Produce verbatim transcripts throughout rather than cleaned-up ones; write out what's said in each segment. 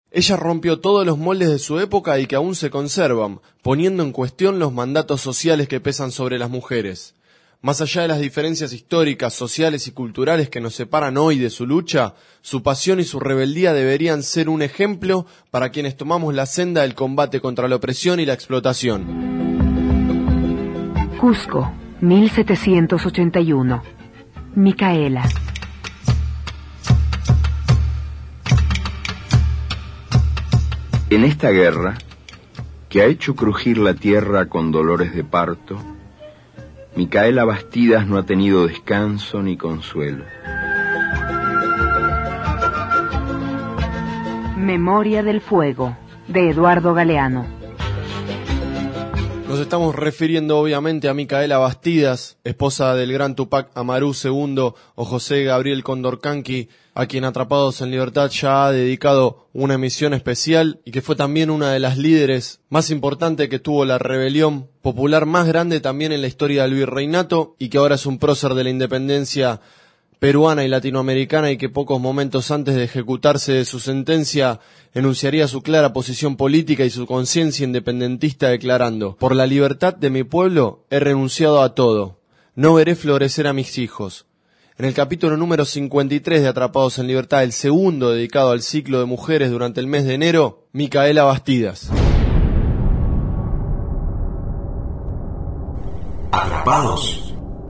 Ella rompió todos los moldes de su época y que aún se conservan, poniendo en cuestión los mandatos sociales que pesan sobre las mujeres. Más allá de las diferencias históricas, sociales y culturales que nos separan hoy de su lucha, su pasión y su rebeldía deberían ser un ejemplo para quienes tomamos la senda del combate contra la opresión y la explotación. Cusco, mil setecientos ochenta y uno. Micaela. En esta guerra, que ha hecho crujir la tierra con dolores de parto, Micaela Bastidas no ha tenido descanso ni consuelo. Memoria del fuego, de Eduardo Galeano. Nos estamos refiriendo obviamente a Micaela Bastidas, esposa del gran Tupac Amaru segundo o José Gabriel Condorcanqui, a quien Atrapados en Libertad ya ha dedicado una emisión especial y que fue también una de las líderes más importantes que tuvo la rebelión popular más grande también en la historia del virreinato y que ahora es un prócer de la independencia peruana y latinoamericana y que pocos momentos antes de ejecutarse de su sentencia enunciaría su clara posición política y su conciencia independentista declarando: por la libertad de mi pueblo he renunciado a todo, no veré florecer a mis hijos. En el capítulo número cincuenta y tres de Atrapados en Libertad, el segundo dedicado al ciclo de mujeres durante el mes de enero, Micaela Bastidas. Atrapados.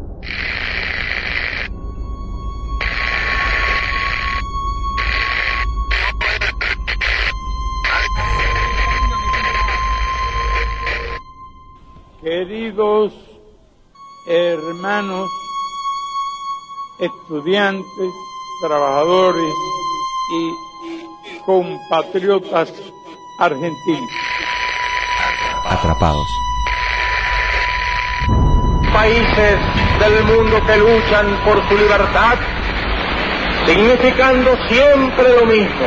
Queridos hermanos, estudiantes, trabajadores y compatriotas argentinos. Atrapados. Países del mundo que luchan por su libertad, significando siempre lo mismo.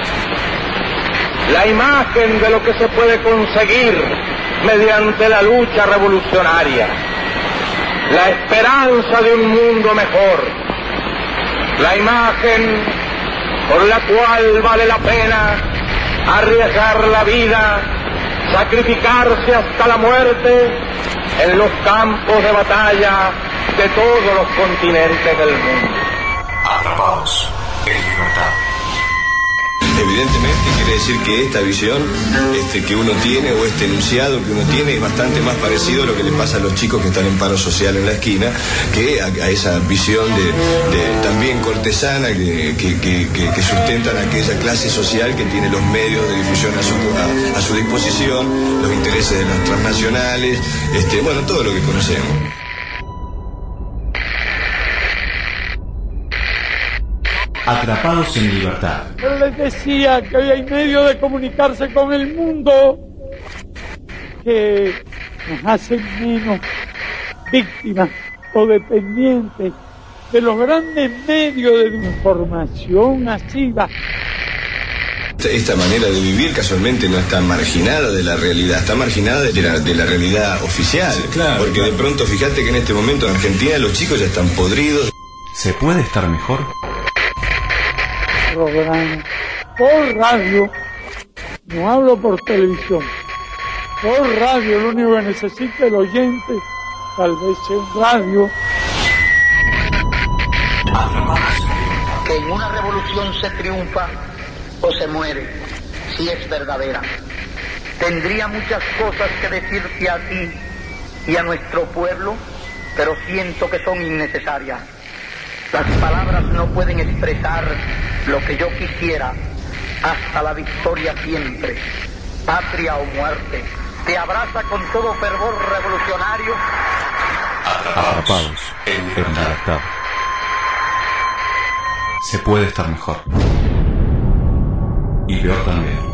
La imagen de lo que se puede conseguir mediante la lucha revolucionaria, la esperanza de un mundo mejor, la imagen por la cual vale la pena arriesgar la vida, sacrificarse hasta la muerte en los campos de batalla de todos los continentes del mundo. Atrapados en Libertad. Evidentemente quiere decir que esta visión este, que uno tiene o este enunciado que uno tiene es bastante más parecido a lo que le pasa a los chicos que están en paro social en la esquina que a, a esa visión de, de también cortesana que, que, que, que, que sustentan aquella clase social que tiene los medios de difusión a su, a, a su disposición, los intereses de las transnacionales, este, bueno, todo lo que conocemos. Atrapados en Libertad. Yo les decía que hoy hay medio de comunicarse con el mundo que nos hacen menos víctimas o dependientes de los grandes medios de información masiva. Esta manera de vivir casualmente no está marginada de la realidad, está marginada de la, de la realidad oficial. Sí, claro, porque claro. De pronto fíjate que en este momento en Argentina los chicos ya están podridos. ¿Se puede estar mejor? Programa por radio, no hablo por televisión, por radio, lo único que necesita el oyente, tal vez en radio. Que en una revolución se triunfa o se muere, si es verdadera. Tendría muchas cosas que decirte a ti y a nuestro pueblo, pero siento que son innecesarias. Las palabras no pueden expresar lo que yo quisiera, hasta la victoria siempre, patria o muerte. Te abraza con todo fervor revolucionario. Atrapados en Libertad. Se puede estar mejor. Y peor también.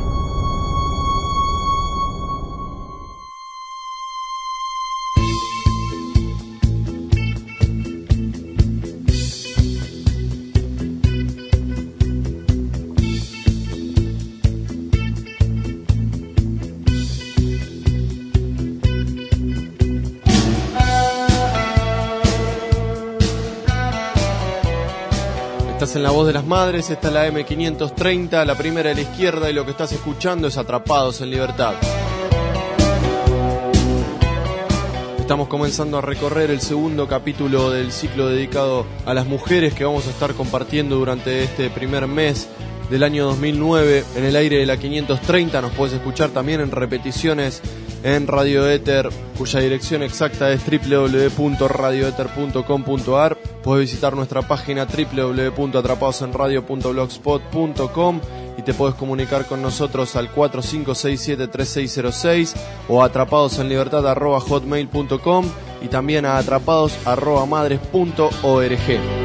Estás Estás en La Voz de las Madres, esta es la eme quinientos treinta, la primera de la izquierda, y lo que estás escuchando es Atrapados en Libertad. Estamos comenzando a recorrer el segundo capítulo del ciclo dedicado a las mujeres que vamos a estar compartiendo durante este primer mes del año dos mil nueve en el aire de la quinientos treinta. Nos puedes escuchar también en repeticiones en Radio Éter, cuya dirección exacta es doble u doble u doble u punto radio éter punto com punto a r. Puedes visitar nuestra página doble u doble u doble u punto atrapados en radio punto blogspot punto com y te puedes comunicar con nosotros al cuatro cinco seis siete tres seis cero seis o a atrapadosenlibertad arroba hotmail punto com y también a atrapados arroba madres punto org.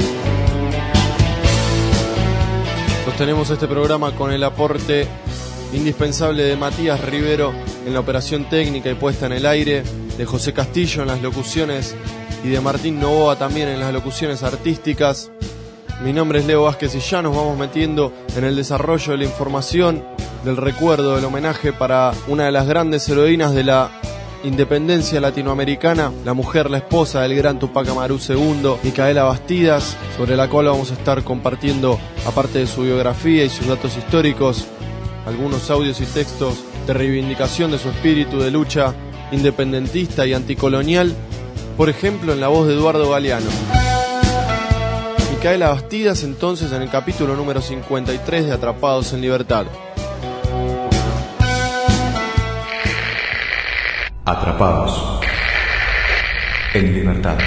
Sostenemos este programa con el aporte indispensable de Matías Rivero en la operación técnica y puesta en el aire, de José Castillo en las locuciones y de Martín Novoa también en las locuciones artísticas. Mi nombre es Leo Vázquez y ya nos vamos metiendo en el desarrollo de la información, del recuerdo, del homenaje para una de las grandes heroínas de la independencia latinoamericana, la mujer, la esposa del gran Tupac Amaru segundo, Micaela Bastidas, sobre la cual vamos a estar compartiendo, aparte de su biografía y sus datos históricos, algunos audios y textos de reivindicación de su espíritu de lucha independentista y anticolonial, por ejemplo en la voz de Eduardo Galeano. Micaela Bastidas entonces en el capítulo número cincuenta y tres de Atrapados en Libertad. Atrapados en Libertad.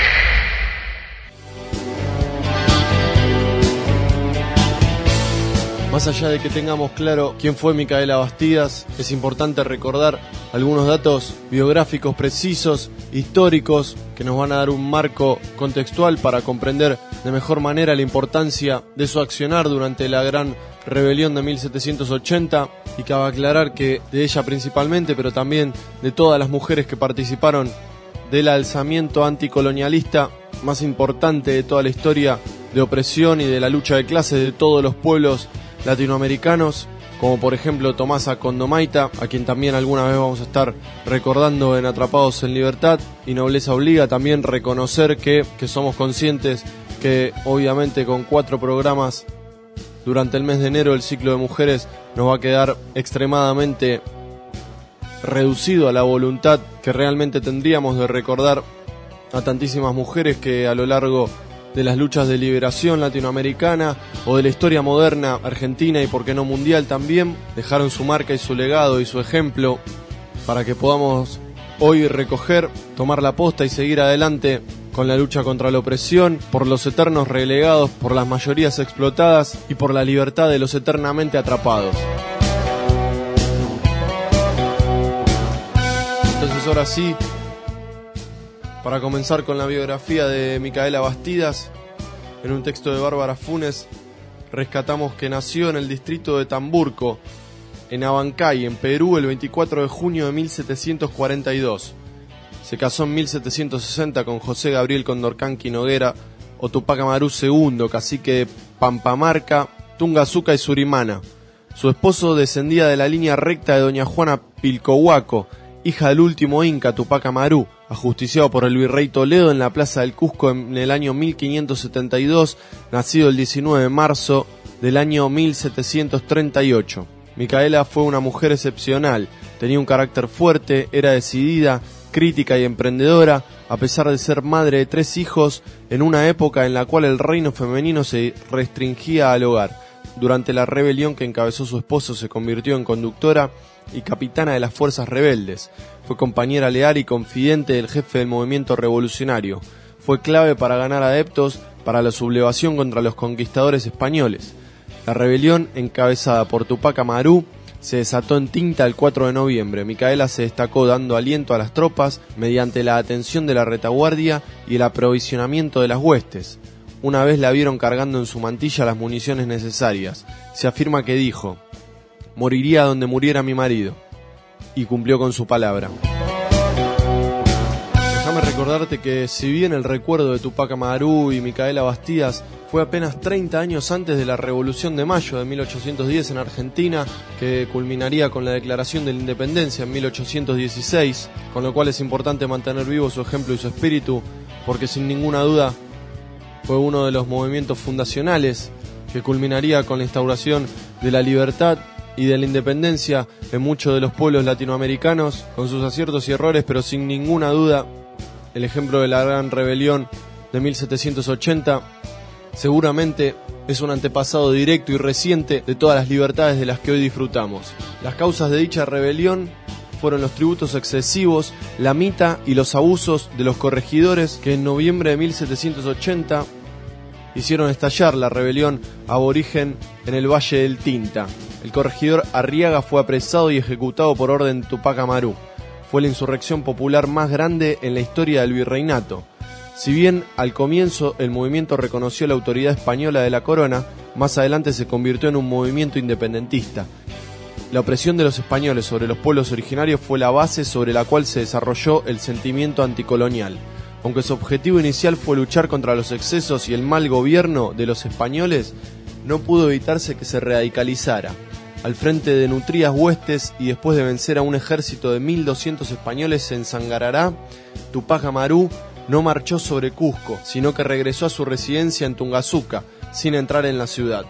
Más allá de que tengamos claro quién fue Micaela Bastidas, es importante recordar algunos datos biográficos precisos, históricos, que nos van a dar un marco contextual para comprender de mejor manera la importancia de su accionar durante la gran rebelión de mil setecientos ochenta, y cabe aclarar que de ella principalmente, pero también de todas las mujeres que participaron del alzamiento anticolonialista más importante de toda la historia de opresión y de la lucha de clases de todos los pueblos latinoamericanos, como por ejemplo Tomasa Condomaita, a quien también alguna vez vamos a estar recordando en Atrapados en Libertad. Y Nobleza Obliga también reconocer que, que somos conscientes que obviamente con cuatro programas durante el mes de enero el ciclo de mujeres nos va a quedar extremadamente reducido a la voluntad que realmente tendríamos de recordar a tantísimas mujeres que a lo largo de las luchas de liberación latinoamericana o de la historia moderna argentina y por qué no mundial también, dejaron su marca y su legado y su ejemplo para que podamos hoy recoger, tomar la posta y seguir adelante con la lucha contra la opresión, por los eternos relegados, por las mayorías explotadas y por la libertad de los eternamente atrapados. Entonces ahora sí, para comenzar con la biografía de Micaela Bastidas, en un texto de Bárbara Funes, rescatamos que nació en el distrito de Tamburco, en Abancay, en Perú, el veinticuatro de junio de mil setecientos cuarenta y dos. Se casó en mil setecientos sesenta con José Gabriel Condorcanqui Noguera, o Tupac Amaru segundo, cacique de Pampamarca, Tungazuca y Surimana. Su esposo descendía de la línea recta de doña Juana Pilcohuaco, hija del último inca Tupac Amaru, ajusticiado por el virrey Toledo en la plaza del Cusco en el año mil quinientos setenta y dos, nacido el diecinueve de marzo del año mil setecientos treinta y ocho. Micaela fue una mujer excepcional, tenía un carácter fuerte, era decidida, crítica y emprendedora, a pesar de ser madre de tres hijos en una época en la cual el reino femenino se restringía al hogar. Durante la rebelión que encabezó su esposo se convirtió en conductora y capitana de las fuerzas rebeldes. Fue compañera leal y confidente del jefe del movimiento revolucionario. Fue clave para ganar adeptos para la sublevación contra los conquistadores españoles. La rebelión, encabezada por Tupac Amaru, se desató en Tinta el cuatro de noviembre. Micaela se destacó dando aliento a las tropas mediante la atención de la retaguardia y el aprovisionamiento de las huestes. Una vez la vieron cargando en su mantilla las municiones necesarias. Se afirma que dijo: «Moriría donde muriera mi marido», y cumplió con su palabra. Déjame recordarte que si bien el recuerdo de Tupac Amaru y Micaela Bastidas fue apenas treinta años antes de la Revolución de Mayo de mil ochocientos diez en Argentina, que culminaría con la Declaración de la Independencia en mil ochocientos dieciséis, con lo cual es importante mantener vivo su ejemplo y su espíritu, porque sin ninguna duda fue uno de los movimientos fundacionales que culminaría con la instauración de la libertad y de la independencia en muchos de los pueblos latinoamericanos, con sus aciertos y errores, pero sin ninguna duda, el ejemplo de la Gran Rebelión de mil setecientos ochenta seguramente es un antepasado directo y reciente de todas las libertades de las que hoy disfrutamos. Las causas de dicha rebelión fueron los tributos excesivos, la mita y los abusos de los corregidores que en noviembre de mil setecientos ochenta hicieron estallar la rebelión aborigen en el Valle del Tinta. El corregidor Arriaga fue apresado y ejecutado por orden de Tupac Amaru. Fue la insurrección popular más grande en la historia del virreinato. Si bien al comienzo el movimiento reconoció la autoridad española de la corona, más adelante se convirtió en un movimiento independentista. La opresión de los españoles sobre los pueblos originarios fue la base sobre la cual se desarrolló el sentimiento anticolonial. Aunque su objetivo inicial fue luchar contra los excesos y el mal gobierno de los españoles, no pudo evitarse que se radicalizara. Al frente de nutridas huestes y después de vencer a un ejército de mil doscientos españoles en Sangarará, Tupac Amaru no marchó sobre Cusco, sino que regresó a su residencia en Tungazuca, sin entrar en la ciudad.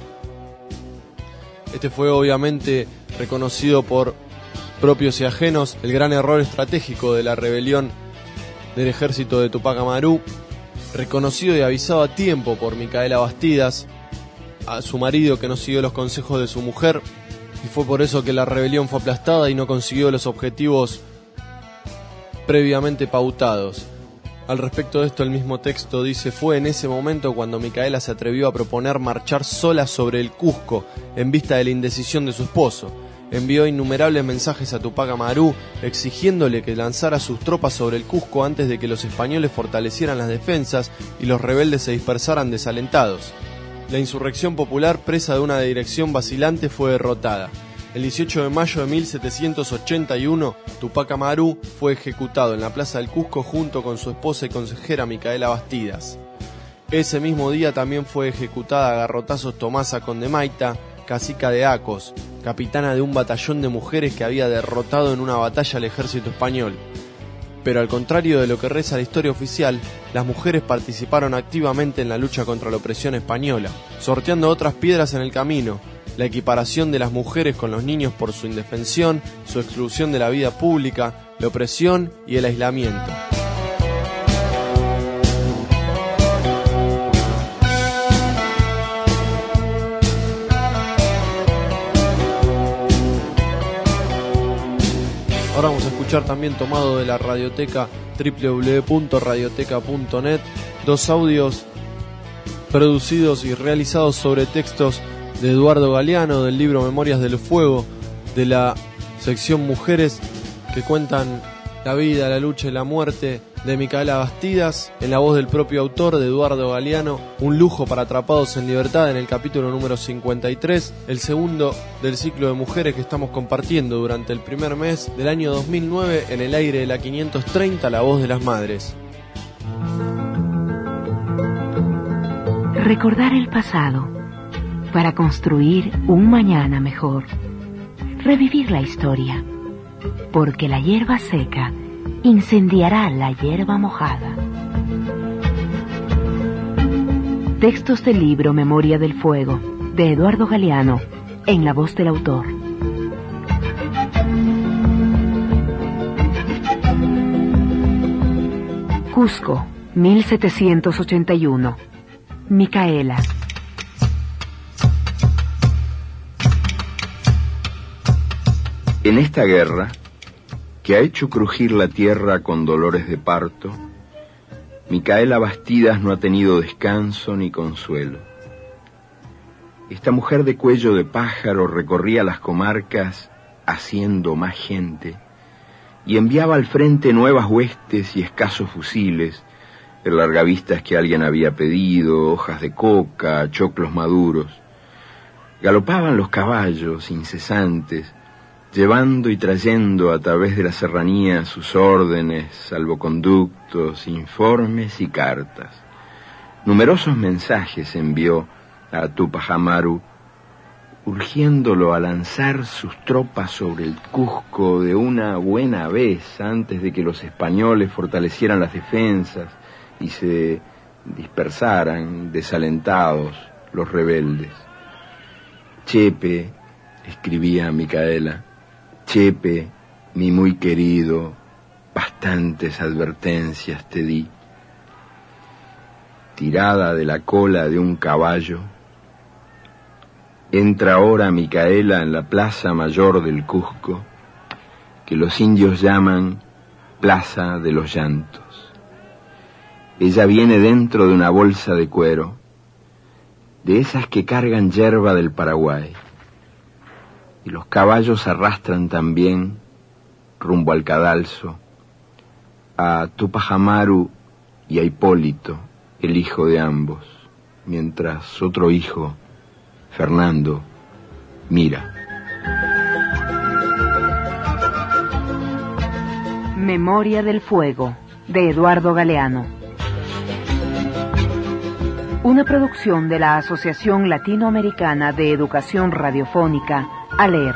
Este fue obviamente reconocido por propios y ajenos el gran error estratégico de la rebelión del ejército de Tupac Amaru, reconocido y avisado a tiempo por Micaela Bastidas, a su marido que no siguió los consejos de su mujer, y fue por eso que la rebelión fue aplastada y no consiguió los objetivos previamente pautados. Al respecto de esto, el mismo texto dice: fue en ese momento cuando Micaela se atrevió a proponer marchar sola sobre el Cusco en vista de la indecisión de su esposo. Envió innumerables mensajes a Tupac Amaru exigiéndole que lanzara sus tropas sobre el Cusco antes de que los españoles fortalecieran las defensas y los rebeldes se dispersaran desalentados. La insurrección popular, presa de una dirección vacilante, fue derrotada. El dieciocho de mayo de mil setecientos ochenta y uno, Tupac Amaru fue ejecutado en la plaza del Cusco junto con su esposa y consejera Micaela Bastidas. Ese mismo día también fue ejecutada a garrotazos Tomasa Condemaita, cacica de Acos, capitana de un batallón de mujeres que había derrotado en una batalla al ejército español. Pero al contrario de lo que reza la historia oficial, las mujeres participaron activamente en la lucha contra la opresión española, sorteando otras piedras en el camino: la equiparación de las mujeres con los niños por su indefensión, su exclusión de la vida pública, la opresión y el aislamiento. Ahora vamos a escuchar, también tomado de la radioteca doble u doble u doble u punto radioteca punto net, dos audios producidos y realizados sobre textos de Eduardo Galeano, del libro Memorias del Fuego, de la sección Mujeres, que cuentan la vida, la lucha y la muerte de Micaela Bastidas, en la voz del propio autor, de Eduardo Galeano. Un lujo para Atrapados en Libertad, en el capítulo número cincuenta y tres, el segundo del ciclo de mujeres que estamos compartiendo durante el primer mes del año dos mil nueve en el aire de la quinientos treinta, La Voz de las Madres. Recordar el pasado para construir un mañana mejor. Revivir la historia, porque la hierba seca incendiará la hierba mojada. Textos del libro Memoria del Fuego, de Eduardo Galeano, en la voz del autor. Cusco, mil setecientos ochenta y uno. Micaela. En esta guerra, que ha hecho crujir la tierra con dolores de parto, Micaela Bastidas no ha tenido descanso ni consuelo. Esta mujer de cuello de pájaro recorría las comarcas haciendo más gente y enviaba al frente nuevas huestes y escasos fusiles, el largavistas que alguien había pedido, hojas de coca, choclos maduros. Galopaban los caballos incesantes, llevando y trayendo a través de la serranía sus órdenes, salvoconductos, informes y cartas. Numerosos mensajes envió a Tupac Amaru, urgiéndolo a lanzar sus tropas sobre el Cusco de una buena vez, antes de que los españoles fortalecieran las defensas y se dispersaran, desalentados, los rebeldes. Chepe, escribía Micaela, Chepe, mi muy querido, bastantes advertencias te di. Tirada de la cola de un caballo, entra ahora Micaela en la plaza mayor del Cusco, que los indios llaman Plaza de los Llantos. Ella viene dentro de una bolsa de cuero, de esas que cargan yerba del Paraguay, y los caballos arrastran también, rumbo al cadalso, a Tupac Amaru y a Hipólito, el hijo de ambos, mientras otro hijo, Fernando, mira. Memoria del Fuego, de Eduardo Galeano. Una producción de la Asociación Latinoamericana de Educación Radiofónica, ALER.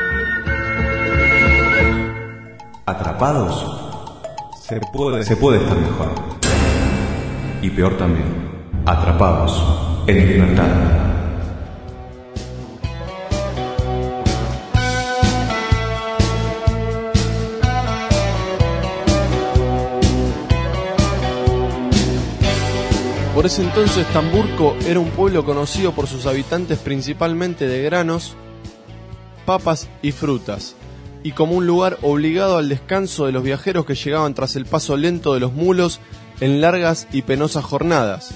Atrapados, se puede, se puede estar mejor. Y peor también, atrapados en libertad. Por ese entonces Tamburco era un pueblo conocido por sus habitantes principalmente de granos, papas y frutas, y como un lugar obligado al descanso de los viajeros que llegaban tras el paso lento de los mulos en largas y penosas jornadas.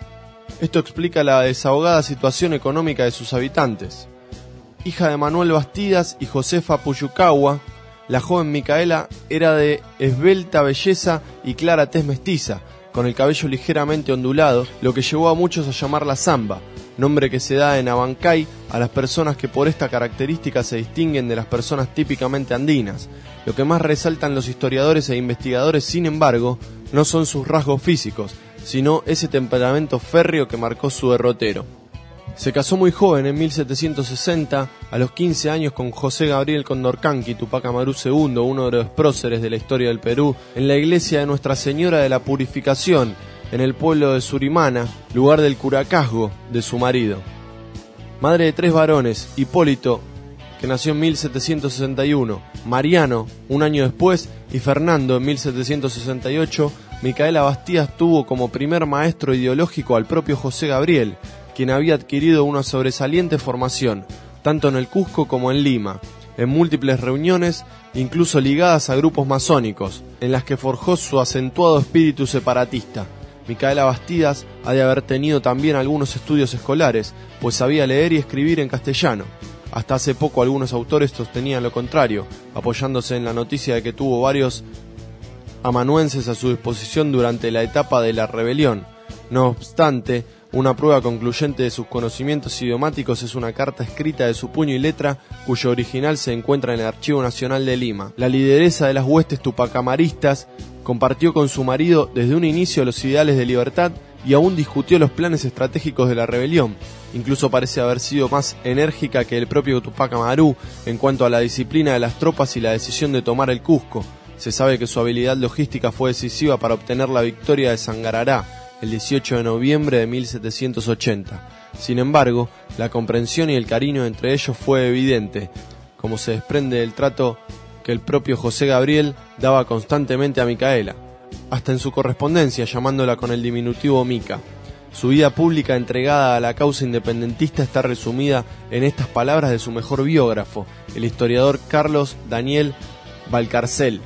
Esto explica la desahogada situación económica de sus habitantes. Hija de Manuel Bastidas y Josefa Puyucagua, la joven Micaela era de esbelta belleza y clara tez mestiza, con el cabello ligeramente ondulado, lo que llevó a muchos a llamarla Zamba, nombre que se da en Abancay a las personas que por esta característica se distinguen de las personas típicamente andinas. Lo que más resaltan los historiadores e investigadores, sin embargo, no son sus rasgos físicos, sino ese temperamento férreo que marcó su derrotero. Se casó muy joven, en mil setecientos sesenta, a los quince años, con José Gabriel Condorcanqui Tupac Amaru segundo, uno de los próceres de la historia del Perú, en la iglesia de Nuestra Señora de la Purificación, en el pueblo de Surimana, lugar del curacazgo de su marido. Madre de tres varones, Hipólito, que nació en mil setecientos sesenta y uno, Mariano, un año después, y Fernando, en mil setecientos sesenta y ocho, Micaela Bastidas tuvo como primer maestro ideológico al propio José Gabriel, quien había adquirido una sobresaliente formación, tanto en el Cusco como en Lima, en múltiples reuniones, incluso ligadas a grupos masónicos, en las que forjó su acentuado espíritu separatista. Micaela Bastidas ha de haber tenido también algunos estudios escolares, pues sabía leer y escribir en castellano. Hasta hace poco algunos autores sostenían lo contrario, apoyándose en la noticia de que tuvo varios amanuenses a su disposición durante la etapa de la rebelión. No obstante, una prueba concluyente de sus conocimientos idiomáticos es una carta escrita de su puño y letra, cuyo original se encuentra en el Archivo Nacional de Lima. La lideresa de las huestes tupacamaristas compartió con su marido desde un inicio los ideales de libertad y aún discutió los planes estratégicos de la rebelión. Incluso parece haber sido más enérgica que el propio Tupac Amaru en cuanto a la disciplina de las tropas y la decisión de tomar el Cusco. Se sabe que su habilidad logística fue decisiva para obtener la victoria de Sangarará el dieciocho de noviembre de mil setecientos ochenta. Sin embargo, la comprensión y el cariño entre ellos fue evidente, como se desprende del trato que el propio José Gabriel daba constantemente a Micaela, hasta en su correspondencia llamándola con el diminutivo Mica. Su vida pública entregada a la causa independentista está resumida en estas palabras de su mejor biógrafo, el historiador Carlos Daniel Valcarcel.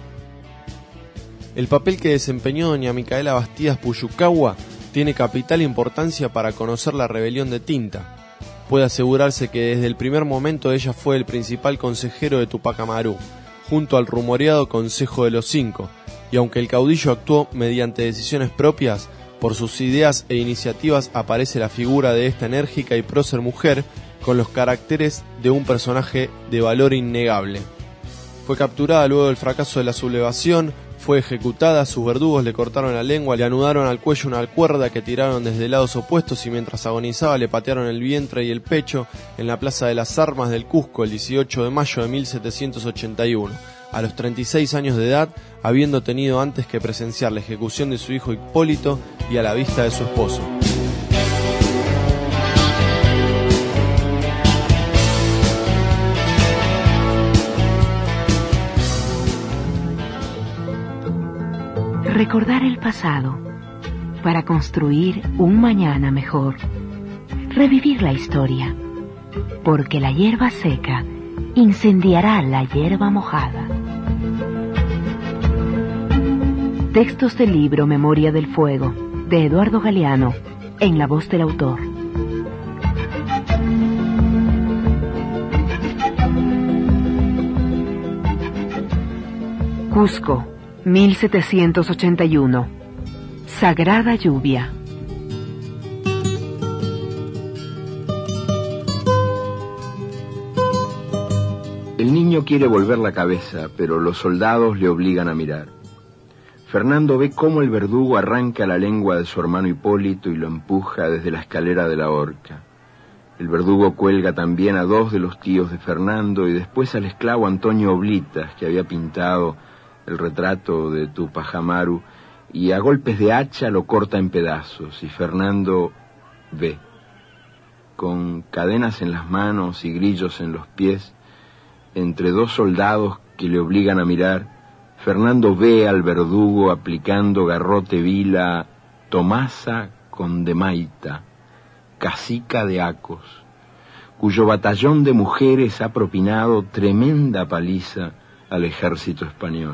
El papel que desempeñó doña Micaela Bastidas Puyucagua tiene capital importancia para conocer la rebelión de Tinta. Puede asegurarse que desde el primer momento ella fue el principal consejero de Tupac Amaru, junto al rumoreado Consejo de los Cinco, y aunque el caudillo actuó mediante decisiones propias, por sus ideas e iniciativas aparece la figura de esta enérgica y prócer mujer con los caracteres de un personaje de valor innegable. Fue capturada luego del fracaso de la sublevación, fue ejecutada, sus verdugos le cortaron la lengua, le anudaron al cuello una cuerda que tiraron desde lados opuestos y mientras agonizaba le patearon el vientre y el pecho en la Plaza de las Armas del Cusco el dieciocho de mayo de mil setecientos ochenta y uno, a los treinta y seis años de edad, habiendo tenido antes que presenciar la ejecución de su hijo Hipólito y a la vista de su esposo. Recordar el pasado para construir un mañana mejor. Revivir la historia, porque la hierba seca incendiará la hierba mojada. Textos del libro Memoria del Fuego, de Eduardo Galeano, en la voz del autor. Cusco, mil setecientos ochenta y uno. Sagrada lluvia. El niño quiere volver la cabeza, pero los soldados le obligan a mirar. Fernando ve cómo el verdugo arranca la lengua de su hermano Hipólito y lo empuja desde la escalera de la horca. El verdugo cuelga también a dos de los tíos de Fernando y después al esclavo Antonio Oblitas, que había pintado el retrato de Tupac Amaru, y a golpes de hacha lo corta en pedazos, y Fernando ve. Con cadenas en las manos y grillos en los pies, entre dos soldados que le obligan a mirar, Fernando ve al verdugo aplicando garrote vila Tomasa Condemaita, cacica de Acos, cuyo batallón de mujeres ha propinado tremenda paliza al ejército español.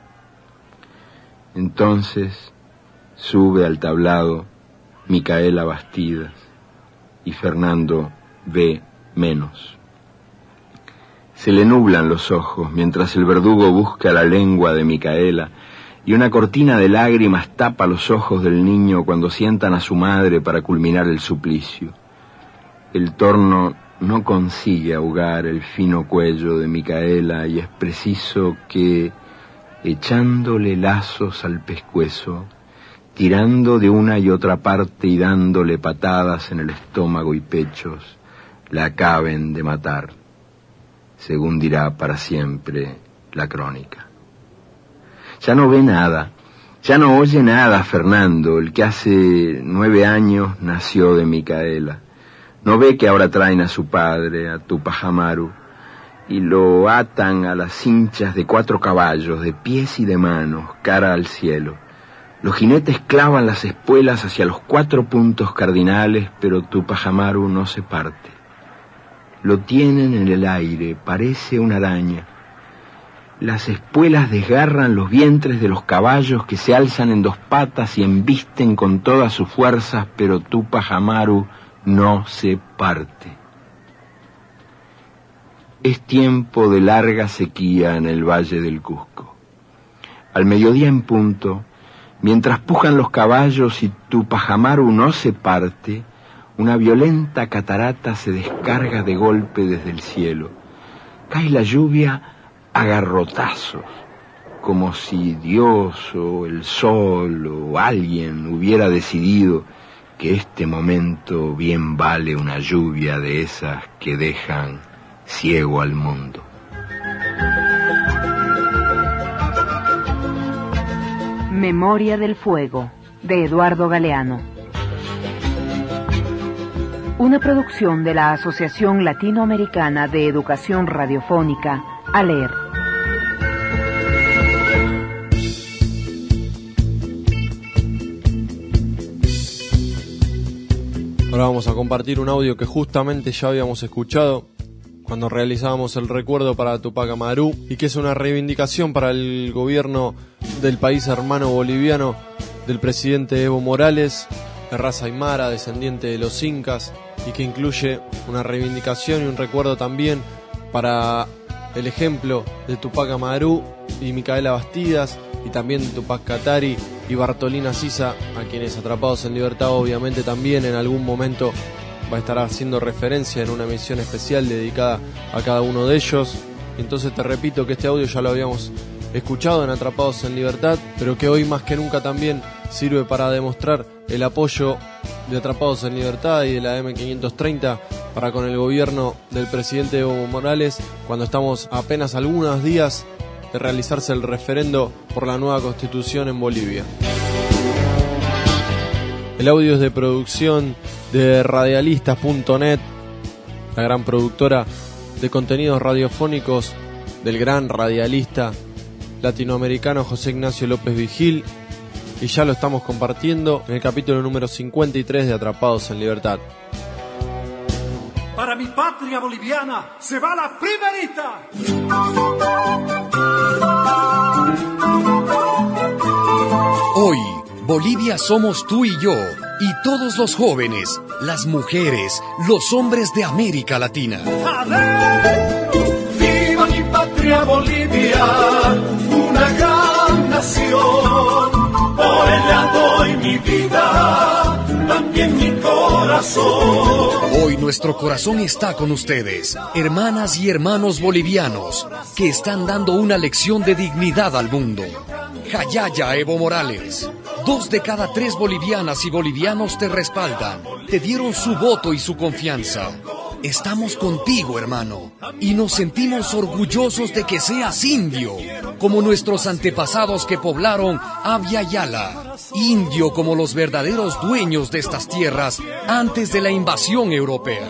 Entonces sube al tablado Micaela Bastidas y Fernando ve menos. Se le nublan los ojos mientras el verdugo busca la lengua de Micaela y una cortina de lágrimas tapa los ojos del niño cuando sientan a su madre para culminar el suplicio. El torno no consigue ahogar el fino cuello de Micaela y es preciso que, echándole lazos al pescuezo, tirando de una y otra parte y dándole patadas en el estómago y pechos, la acaben de matar, según dirá para siempre la crónica. Ya no ve nada, ya no oye nada Fernando, el que hace nueve años nació de Micaela. No ve que ahora traen a su padre, a Tupac Amaru, y lo atan a las cinchas de cuatro caballos, de pies y de manos, cara al cielo. Los jinetes clavan las espuelas hacia los cuatro puntos cardinales, pero Tupac Amaru no se parte. Lo tienen en el aire, parece una araña. Las espuelas desgarran los vientres de los caballos que se alzan en dos patas y embisten con todas sus fuerzas, pero Tupac Amaru no se parte. Es tiempo de larga sequía en el Valle del Cusco. Al mediodía en punto, mientras pujan los caballos y Tupac Amaru no se parte, una violenta catarata se descarga de golpe desde el cielo. Cae la lluvia a garrotazos, como si Dios o el sol o alguien hubiera decidido que este momento bien vale una lluvia de esas que dejan ciego al mundo. Memoria del Fuego, de Eduardo Galeano. Una producción de la Asociación Latinoamericana de Educación Radiofónica, ALER. Ahora vamos a compartir un audio que justamente ya habíamos escuchado cuando realizábamos el recuerdo para Tupac Amaru y que es una reivindicación para el gobierno del país hermano boliviano del presidente Evo Morales, de raza aymara, descendiente de los incas, y que incluye una reivindicación y un recuerdo también para el ejemplo de Tupac Amaru y Micaela Bastidas, y también Tupac Katari y Bartolina Sisa, a quienes Atrapados en Libertad obviamente también en algún momento va a estar haciendo referencia en una emisión especial dedicada a cada uno de ellos. Entonces te repito que este audio ya lo habíamos escuchado en Atrapados en Libertad, pero que hoy más que nunca también sirve para demostrar el apoyo de Atrapados en Libertad y de la eme quinientos treinta para con el gobierno del presidente Evo Morales, cuando estamos a apenas algunos días de realizarse el referendo por la nueva constitución en Bolivia. El audio es de producción de radialistas punto net, la gran productora de contenidos radiofónicos del gran radialista latinoamericano José Ignacio López Vigil, y ya lo estamos compartiendo en el capítulo número cincuenta y tres de Atrapados en Libertad. Para mi patria boliviana se va la primerita. Hoy, Bolivia somos tú y yo, y todos los jóvenes, las mujeres, los hombres de América Latina. ¡Adentro! ¡Viva mi patria Bolivia! Una gran nación. Por ella doy mi vida, también mi corazón. Hoy nuestro corazón está con ustedes, hermanas y hermanos bolivianos, que están dando una lección de dignidad al mundo. Jayaya Evo Morales. Dos de cada tres bolivianas y bolivianos te respaldan, te dieron su voto y su confianza. Estamos contigo, hermano, y nos sentimos orgullosos de que seas indio, como nuestros antepasados que poblaron Abya Yala, indio como los verdaderos dueños de estas tierras antes de la invasión europea.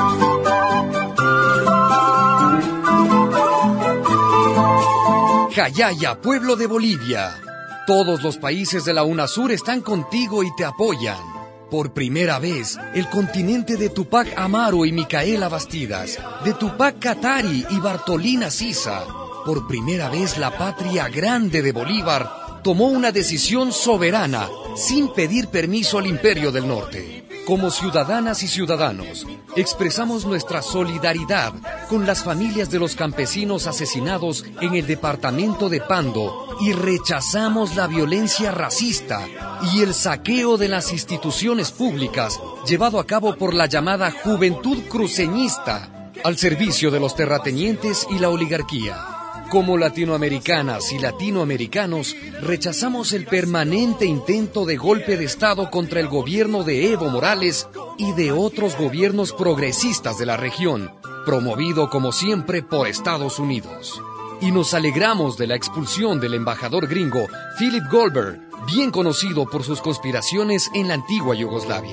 Jayaya, pueblo de Bolivia. Todos los países de la UNASUR están contigo y te apoyan. Por primera vez, el continente de Tupac Amaru y Micaela Bastidas, de Tupac Katari y Bartolina Sisa, por primera vez la patria grande de Bolívar tomó una decisión soberana, sin pedir permiso al Imperio del Norte. Como ciudadanas y ciudadanos, expresamos nuestra solidaridad con las familias de los campesinos asesinados en el departamento de Pando y rechazamos la violencia racista y el saqueo de las instituciones públicas llevado a cabo por la llamada Juventud Cruceñista al servicio de los terratenientes y la oligarquía. Como latinoamericanas y latinoamericanos, rechazamos el permanente intento de golpe de Estado contra el gobierno de Evo Morales y de otros gobiernos progresistas de la región, promovido como siempre por Estados Unidos. Y nos alegramos de la expulsión del embajador gringo Philip Goldberg, bien conocido por sus conspiraciones en la antigua Yugoslavia.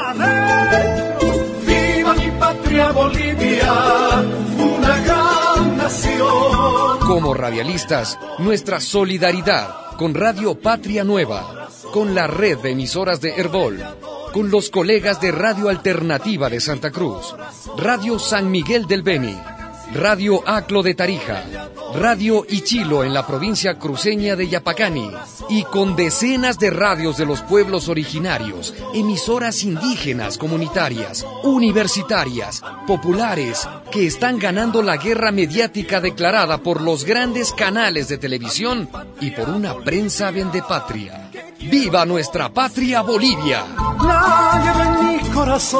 ¡Adentro! ¡Viva mi patria Bolivia! ¡Una gran nación! Como radialistas, nuestra solidaridad con Radio Patria Nueva, con la red de emisoras de Herbol, con los colegas de Radio Alternativa de Santa Cruz, Radio San Miguel del Beni, Radio Aclo de Tarija, Radio Ichilo en la provincia cruceña de Yapacani, y con decenas de radios de los pueblos originarios, emisoras indígenas comunitarias, universitarias, populares, que están ganando la guerra mediática declarada por los grandes canales de televisión y por una prensa vendepatria. ¡Viva nuestra patria Bolivia! La llevo en mi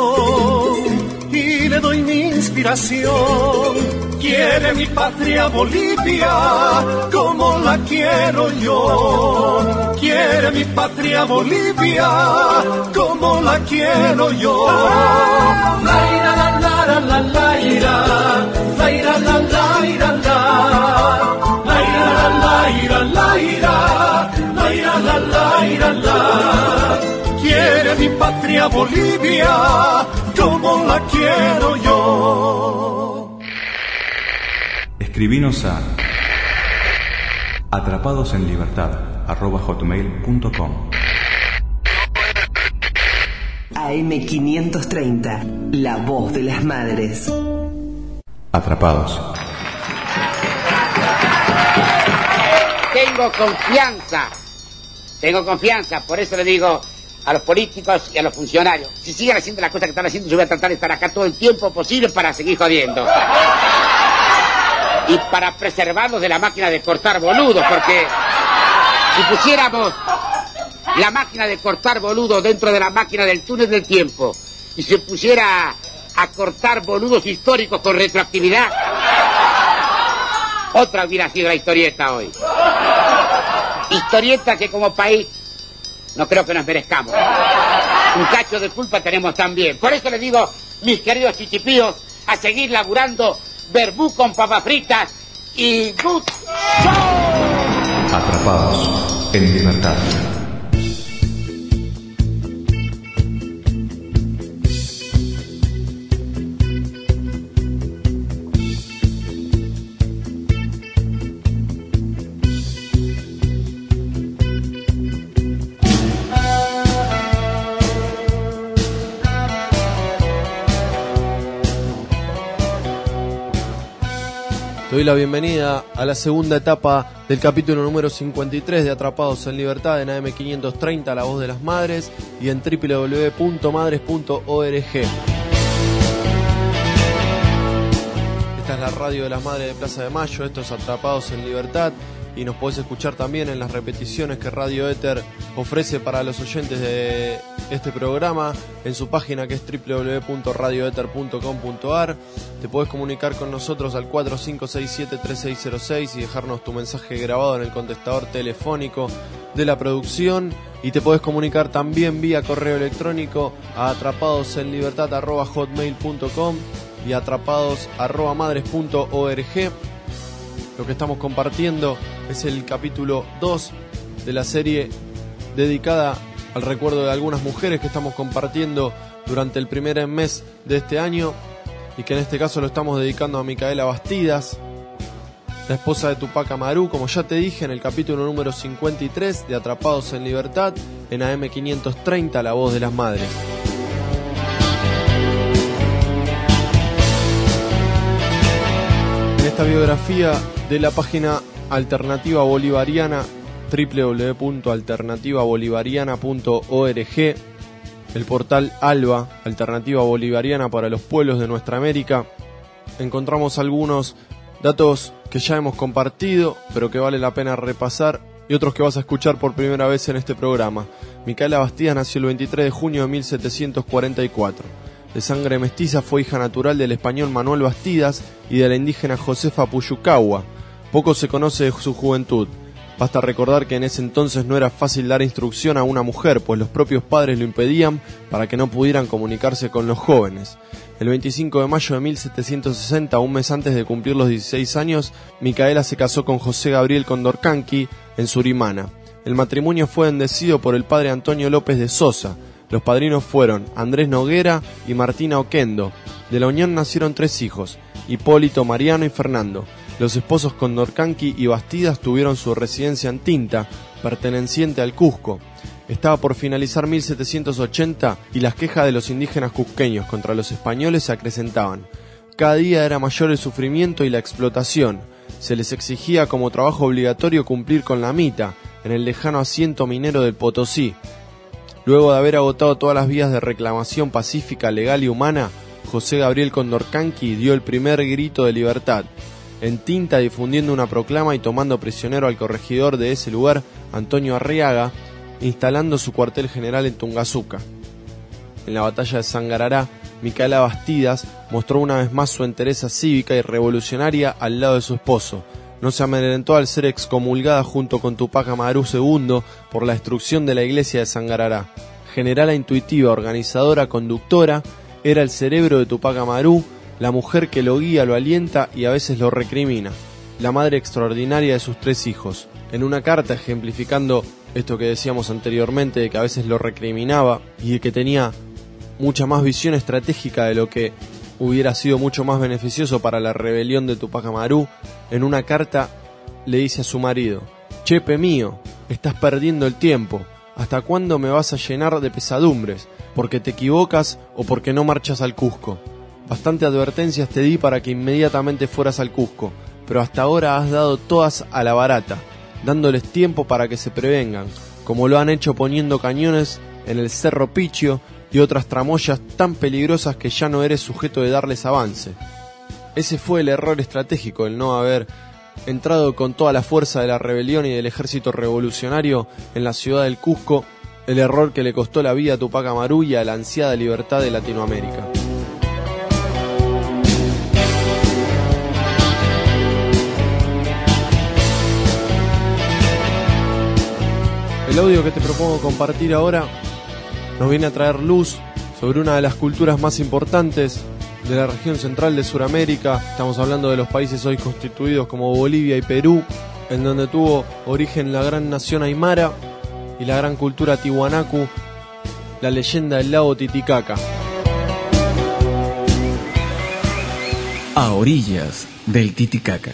corazón y le doy mi inspiración. Quiere mi patria Bolivia como la quiero yo. Quiere mi patria Bolivia como la quiero yo. La ira la la la la ira, la ira la la ira la, la ira la ira la ira, la ira la la ira la. Quiere mi patria Bolivia como la quiero yo. Escribinos a atrapadosenlibertad arroba hotmail punto com. A M quinientos treinta, la voz de las madres. Atrapados. Tengo confianza, tengo confianza, por eso le digo a los políticos y a los funcionarios, si siguen haciendo las cosas que están haciendo, yo voy a tratar de estar acá todo el tiempo posible para seguir jodiendo. Y para preservarlos de la máquina de cortar boludos, porque si pusiéramos la máquina de cortar boludos dentro de la máquina del túnel del tiempo y se pusiera a cortar boludos históricos con retroactividad, otra hubiera sido la historieta hoy. Historieta que como país no creo que nos merezcamos. Un cacho de culpa tenemos también. Por eso les digo, mis queridos chichipíos, a seguir laburando verbú con papas fritas y good show. Atrapados en libertad. doy la bienvenida a la segunda etapa del capítulo número cincuenta y tres de Atrapados en Libertad en A M quinientos treinta, La Voz de las Madres, y en doble u doble u doble u punto madres punto org. Esta es la radio de las Madres de Plaza de Mayo, esto es Atrapados en Libertad, y nos podés escuchar también en las repeticiones que Radio Éter ofrece para los oyentes de este programa en su página, que es doble u doble u doble u punto radio éter punto com punto a r. Te podés comunicar con nosotros al cuatro cinco seis siete tres seis cero seis y dejarnos tu mensaje grabado en el contestador telefónico de la producción, y te podés comunicar también vía correo electrónico a atrapadosenlibertad arroba hotmail punto com y atrapados arroba madres punto org. Lo que estamos compartiendo es el capítulo dos de la serie dedicada al recuerdo de algunas mujeres que estamos compartiendo durante el primer mes de este año, y que en este caso lo estamos dedicando a Micaela Bastidas, la esposa de Tupac Amaru, como ya te dije en el capítulo número cincuenta y tres de Atrapados en Libertad en A M quinientos treinta, La Voz de las Madres. En esta biografía de la página Alternativa Bolivariana, doble u doble u doble u punto alternativa bolivariana punto org, el portal ALBA, Alternativa Bolivariana para los Pueblos de Nuestra América, encontramos algunos datos que ya hemos compartido, pero que vale la pena repasar, y otros que vas a escuchar por primera vez en este programa. Micaela Bastidas nació el veintitrés de junio de mil setecientos cuarenta y cuatro. De sangre mestiza, fue hija natural del español Manuel Bastidas y de la indígena Josefa Puyucagua. Poco se conoce de su juventud. Basta recordar que en ese entonces no era fácil dar instrucción a una mujer, pues los propios padres lo impedían para que no pudieran comunicarse con los jóvenes. El veinticinco de mayo de mil setecientos sesenta, un mes antes de cumplir los dieciséis años, Micaela se casó con José Gabriel Condorcanqui en Surimana. El matrimonio fue bendecido por el padre Antonio López de Sosa. Los padrinos fueron Andrés Noguera y Martina Oquendo. De la unión nacieron tres hijos, Hipólito, Mariano y Fernando. Los esposos Condorcanqui y Bastidas tuvieron su residencia en Tinta, perteneciente al Cusco. Estaba por finalizar mil setecientos ochenta y las quejas de los indígenas cusqueños contra los españoles se acrecentaban. Cada día era mayor el sufrimiento y la explotación. Se les exigía como trabajo obligatorio cumplir con la mita, en el lejano asiento minero del Potosí. Luego de haber agotado todas las vías de reclamación pacífica, legal y humana, José Gabriel Condorcanqui dio el primer grito de libertad. En Tinta, difundiendo una proclama y tomando prisionero al corregidor de ese lugar, Antonio Arriaga, instalando su cuartel general en Tungazuca. En la batalla de Sangarará, Micaela Bastidas mostró una vez más su entereza cívica y revolucionaria al lado de su esposo. No se amedrentó al ser excomulgada junto con Tupac Amaru segundo por la destrucción de la iglesia de Sangarará. Generala intuitiva, organizadora, conductora, era el cerebro de Tupac Amaru, la mujer que lo guía, lo alienta y a veces lo recrimina, la madre extraordinaria de sus tres hijos. En una carta ejemplificando esto que decíamos anteriormente, de que a veces lo recriminaba y de que tenía mucha más visión estratégica de lo que hubiera sido mucho más beneficioso para la rebelión de Tupac Amaru, en una carta le dice a su marido: «Chepe mío, estás perdiendo el tiempo. ¿Hasta cuándo me vas a llenar de pesadumbres? ¿Porque te equivocas o porque no marchas al Cusco? Bastante advertencias te di para que inmediatamente fueras al Cusco, pero hasta ahora has dado todas a la barata, dándoles tiempo para que se prevengan, como lo han hecho poniendo cañones en el Cerro Pichio y otras tramoyas tan peligrosas que ya no eres sujeto de darles avance». Ese fue el error estratégico, el no haber entrado con toda la fuerza de la rebelión y del ejército revolucionario en la ciudad del Cusco, el error que le costó la vida a Tupac Amaru y a la ansiada libertad de Latinoamérica. El audio que te propongo compartir ahora nos viene a traer luz sobre una de las culturas más importantes de la región central de Sudamérica. Estamos hablando de los países hoy constituidos como Bolivia y Perú, en donde tuvo origen la gran nación aymara y la gran cultura tiwanaku, la leyenda del lago Titicaca. A orillas del Titicaca.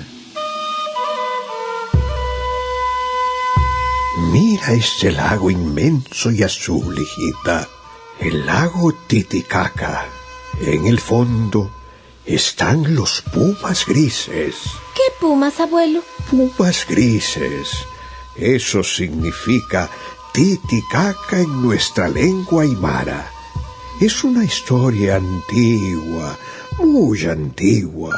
Mira ese lago inmenso y azul, hijita. El lago Titicaca. En el fondo, están los pumas grises. ¿Qué pumas, abuelo? Pumas grises. Eso significa Titicaca en nuestra lengua aymara. Es una historia antigua, muy antigua.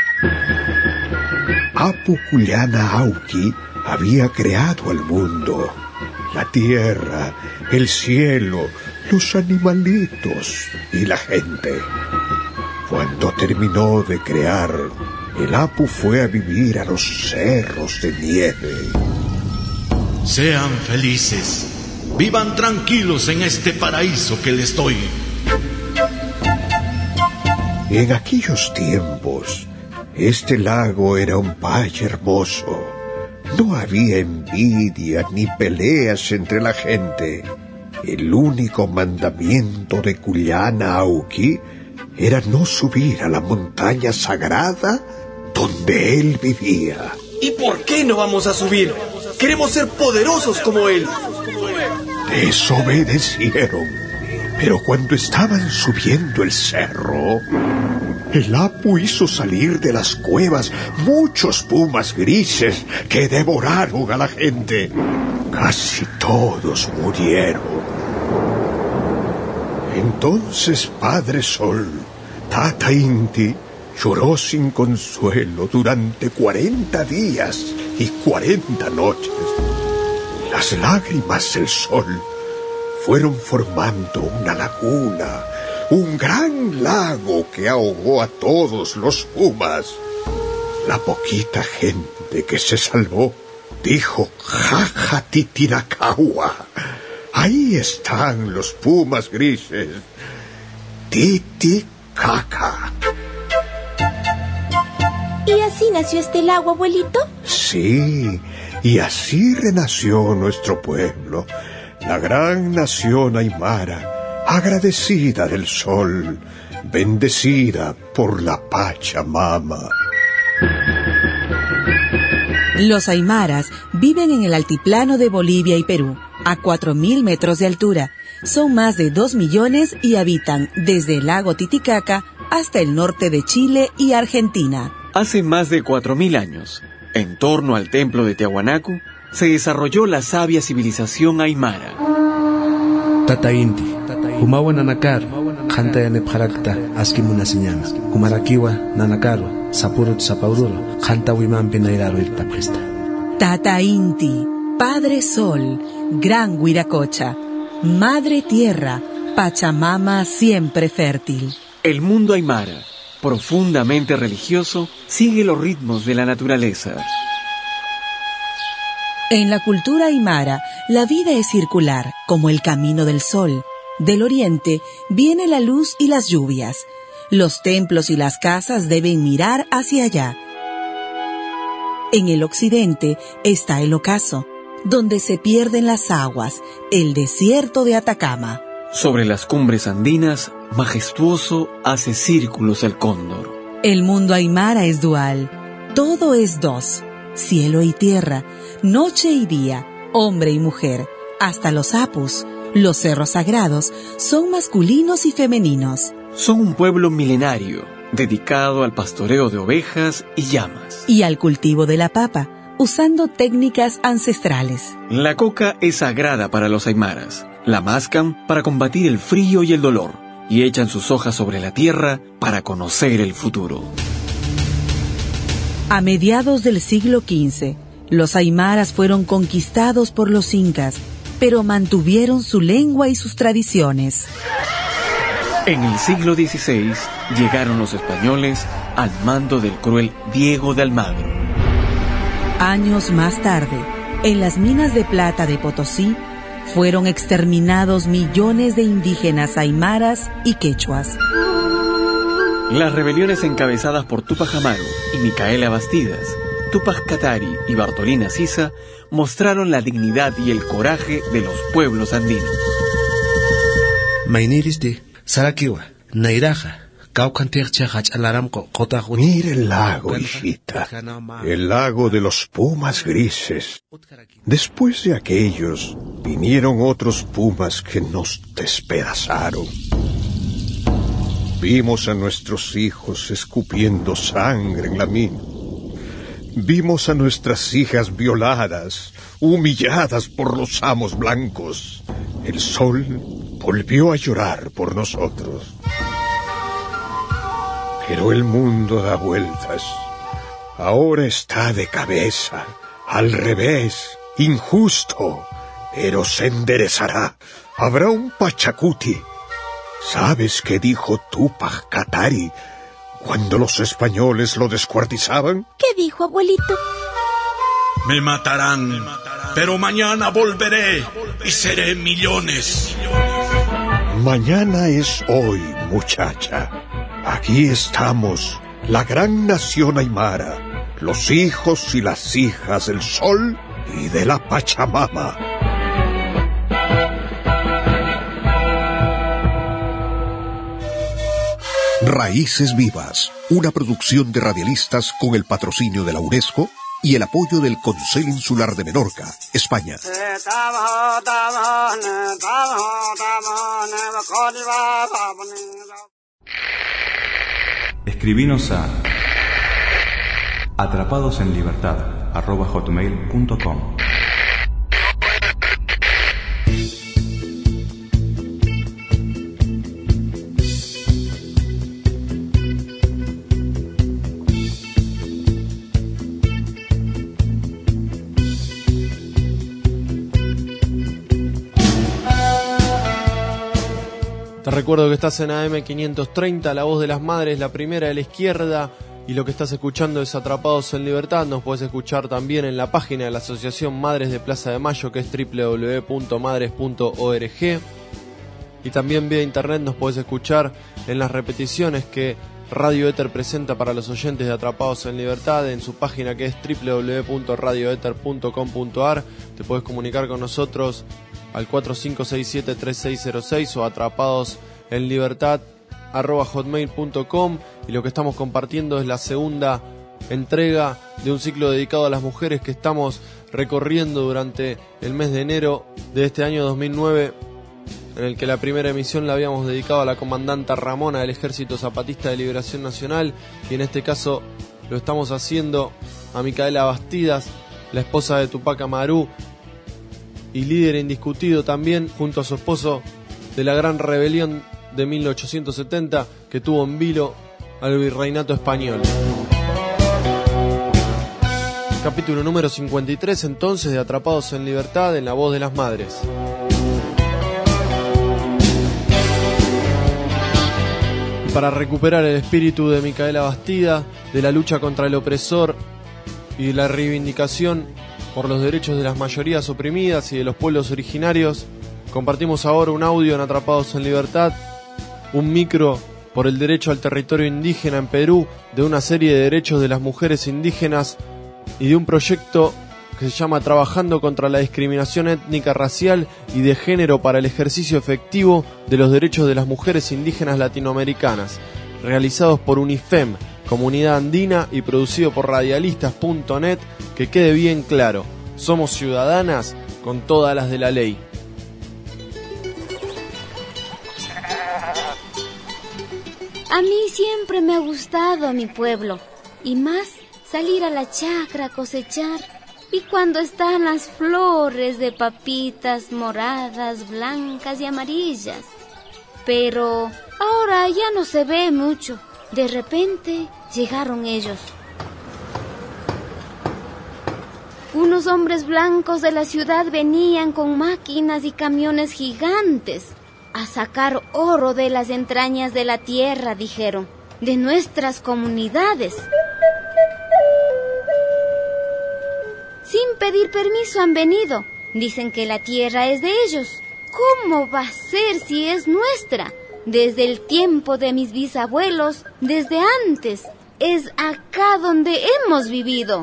Apu Cullana Auqui había creado el mundo, la tierra, el cielo, los animalitos y la gente. Cuando terminó de crear, el Apu fue a vivir a los cerros de nieve. Sean felices, vivan tranquilos en este paraíso que les doy. En aquellos tiempos, este lago era un valle hermoso. No había envidia ni peleas entre la gente. El único mandamiento de Cullana Auqui era no subir a la montaña sagrada donde él vivía. ¿Y por qué no vamos a subir? Queremos ser poderosos como él. Desobedecieron. Pero cuando estaban subiendo el cerro, el Apu hizo salir de las cuevas muchos pumas grises que devoraron a la gente. Casi todos murieron. Entonces Padre Sol, Tata Inti, lloró sin consuelo durante cuarenta días y cuarenta noches. Las lágrimas del sol fueron formando una laguna, un gran lago que ahogó a todos los pumas. La poquita gente que se salvó dijo jaja titiracahua. Ahí están los pumas grises. Titicaca. ¿Y así nació este lago, abuelito? Sí, y así renació nuestro pueblo, la gran nación aymara, agradecida del sol, bendecida por la Pachamama. Los aymaras viven en el altiplano de Bolivia y Perú, a cuatro mil metros de altura. Son más de dos millones y habitan desde el lago Titicaca hasta el norte de Chile y Argentina. Hace más de cuatro mil años, en torno al templo de Tiahuanacu, se desarrolló la sabia civilización aymara. Tata Inti, Humawa Nanakaro, Janta Yanepjarakta, Askimunasiñama, Humarakiwa, Nanakaro, Sapurut Sapaururo, Janta Wimampi Nairaro Irtapresta. Tata Inti, Padre Sol, Gran Huiracocha, Madre Tierra, Pachamama siempre fértil. El mundo aymara, profundamente religioso, sigue los ritmos de la naturaleza. En la cultura aymara, la vida es circular, como el camino del sol. Del oriente viene la luz y las lluvias. Los templos y las casas deben mirar hacia allá. En el occidente está el ocaso, donde se pierden las aguas, el desierto de Atacama. Sobre las cumbres andinas, majestuoso hace círculos el cóndor. El mundo aymara es dual. Todo es dos. Cielo y tierra, noche y día, hombre y mujer. Hasta los apus, los cerros sagrados, son masculinos y femeninos. Son un pueblo milenario, dedicado al pastoreo de ovejas y llamas. Y al cultivo de la papa, usando técnicas ancestrales. La coca es sagrada para los aymaras. La mascan para combatir el frío y el dolor, y echan sus hojas sobre la tierra para conocer el futuro. A mediados del siglo quince, los aymaras fueron conquistados por los incas, pero mantuvieron su lengua y sus tradiciones. En el siglo dieciséis llegaron los españoles al mando del cruel Diego de Almagro. Años más tarde, en las minas de plata de Potosí, fueron exterminados millones de indígenas aymaras y quechuas. Las rebeliones encabezadas por Túpac Amaru y Micaela Bastidas, Túpac Katari y Bartolina Sisa mostraron la dignidad y el coraje de los pueblos andinos. Mainiristi, Sarakiwa, Nairaja, Mira el lago, hijita, el lago de los pumas grises. Después de aquellos, vinieron otros pumas que nos despedazaron. Vimos a nuestros hijos escupiendo sangre en la mina. Vimos a nuestras hijas violadas, humilladas por los amos blancos. El sol volvió a llorar por nosotros. Pero el mundo da vueltas. Ahora está de cabeza, al revés, injusto, pero se enderezará. Habrá un Pachacuti. ¿Sabes qué dijo Túpac Katari cuando los españoles lo descuartizaban? ¿Qué dijo, abuelito? Me matarán, pero mañana volveré y seré millones. Mañana es hoy, muchacha. Aquí estamos, la gran nación aymara, los hijos y las hijas del sol y de la Pachamama. Raíces Vivas, una producción de radialistas con el patrocinio de la UNESCO y el apoyo del Consell Insular de Menorca, España. Escribinos a atrapadosenlibertad arroba hotmail punto com. Te recuerdo que estás en A M quinientos treinta, La Voz de las Madres, la primera de la izquierda, y lo que estás escuchando es Atrapados en Libertad. Nos puedes escuchar también en la página de la Asociación Madres de Plaza de Mayo, que es doble u doble u doble u punto madres punto org, y también vía internet nos puedes escuchar en las repeticiones que Radio Éter presenta para los oyentes de Atrapados en Libertad en su página, que es doble u doble u doble u punto radio éter punto com punto a r. Te puedes comunicar con nosotros al cuatro cinco seis siete tres seis cero seis o atrapados en libertad arroba hotmail punto com. Y lo que estamos compartiendo es la segunda entrega de un ciclo dedicado a las mujeres que estamos recorriendo durante el mes de enero de este año dos mil nueve, en el que la primera emisión la habíamos dedicado a la comandanta Ramona del Ejército Zapatista de Liberación Nacional, y en este caso lo estamos haciendo a Micaela Bastidas, la esposa de Túpac Amaru y líder indiscutido también, junto a su esposo, de la gran rebelión de mil ochocientos setenta que tuvo en vilo al virreinato español. Capítulo número cincuenta y tres entonces de Atrapados en Libertad, en La Voz de las Madres. Y para recuperar el espíritu de Micaela Bastida, de la lucha contra el opresor y de la reivindicación por los derechos de las mayorías oprimidas y de los pueblos originarios, compartimos ahora un audio en Atrapados en Libertad, un micro por el derecho al territorio indígena en Perú, de una serie de derechos de las mujeres indígenas y de un proyecto que se llama Trabajando contra la discriminación étnica, racial y de género para el ejercicio efectivo de los derechos de las mujeres indígenas latinoamericanas, realizados por UNIFEM, Comunidad Andina, y producido por radialistas punto net. Que quede bien claro, somos ciudadanas con todas las de la ley. A mí siempre me ha gustado mi pueblo, y más salir a la chacra a cosechar, y cuando están las flores de papitas moradas, blancas y amarillas. Pero ahora ya no se ve mucho. De repente llegaron ellos. Unos hombres blancos de la ciudad venían con máquinas y camiones gigantes a sacar oro de las entrañas de la tierra, dijeron, de nuestras comunidades. Sin pedir permiso han venido. Dicen que la tierra es de ellos. ¿Cómo va a ser si es nuestra? Desde el tiempo de mis bisabuelos, desde antes, es acá donde hemos vivido.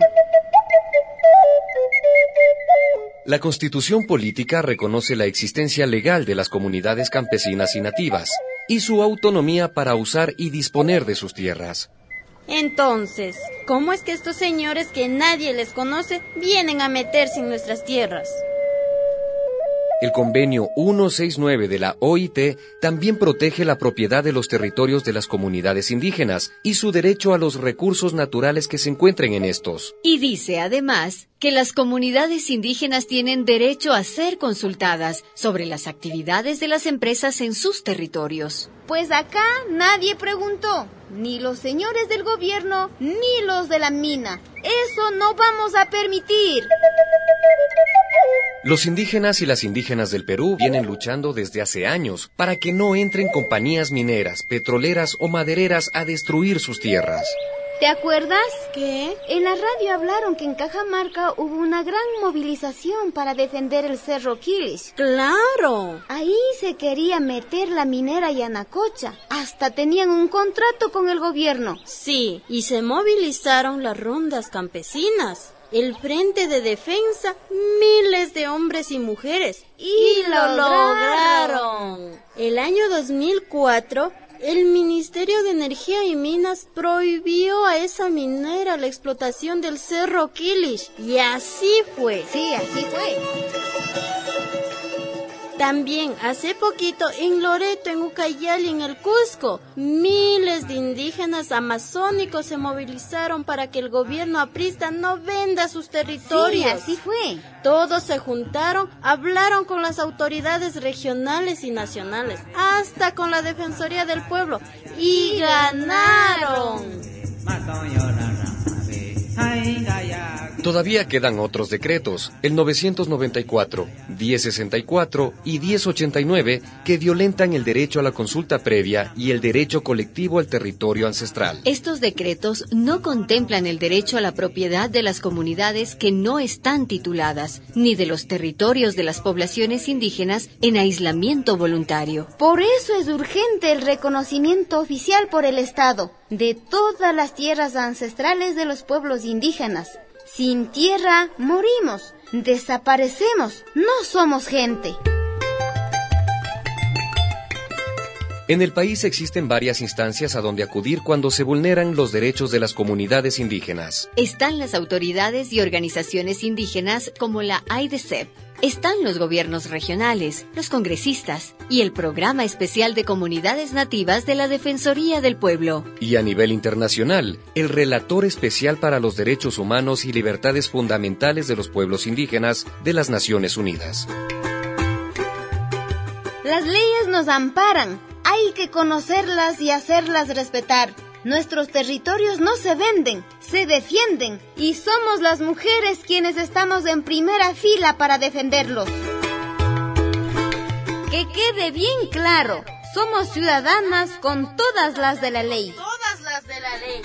La Constitución Política reconoce la existencia legal de las comunidades campesinas y nativas y su autonomía para usar y disponer de sus tierras. Entonces, ¿cómo es que estos señores que nadie les conoce vienen a meterse en nuestras tierras? El convenio ciento sesenta y nueve de la O I T también protege la propiedad de los territorios de las comunidades indígenas y su derecho a los recursos naturales que se encuentren en estos. Y dice además que las comunidades indígenas tienen derecho a ser consultadas sobre las actividades de las empresas en sus territorios. Pues acá nadie preguntó, ni los señores del gobierno, ni los de la mina. Eso no vamos a permitir. Los indígenas y las indígenas del Perú vienen luchando desde hace años para que no entren compañías mineras, petroleras o madereras a destruir sus tierras. ¿Te acuerdas? ¿Qué? En la radio hablaron que en Cajamarca hubo una gran movilización para defender el Cerro Quilich. ¡Claro! Ahí se quería meter la minera Yanacocha. Hasta tenían un contrato con el gobierno. Sí, y se movilizaron las rondas campesinas, el Frente de Defensa, miles de hombres y mujeres. Y, y lo lograron. lograron. El año dos mil cuatro... el Ministerio de Energía y Minas prohibió a esa minera la explotación del Cerro Quilich. Y así fue. Sí, así fue. También, hace poquito, en Loreto, en Ucayali, en el Cusco, miles de indígenas amazónicos se movilizaron para que el gobierno aprista no venda sus territorios. Sí, así fue. Todos se juntaron, hablaron con las autoridades regionales y nacionales, hasta con la Defensoría del Pueblo, y, y ganaron. Todavía quedan otros decretos, el novecientos noventa y cuatro, diez sesenta y cuatro y diez ochenta y nueve, que violentan el derecho a la consulta previa y el derecho colectivo al territorio ancestral. Estos decretos no contemplan el derecho a la propiedad de las comunidades que no están tituladas, ni de los territorios de las poblaciones indígenas en aislamiento voluntario. Por eso es urgente el reconocimiento oficial por el Estado de todas las tierras ancestrales de los pueblos indígenas. Sin tierra, morimos, desaparecemos, no somos gente. En el país existen varias instancias a donde acudir cuando se vulneran los derechos de las comunidades indígenas. Están las autoridades y organizaciones indígenas como la A I D C E P. Están los gobiernos regionales, los congresistas y el Programa Especial de Comunidades Nativas de la Defensoría del Pueblo. Y a nivel internacional, el Relator Especial para los Derechos Humanos y Libertades Fundamentales de los Pueblos Indígenas de las Naciones Unidas. Las leyes nos amparan, hay que conocerlas y hacerlas respetar. Nuestros territorios no se venden, se defienden, y somos las mujeres quienes estamos en primera fila para defenderlos. Que quede bien claro, somos ciudadanas con todas las de la ley. Todas las de la ley.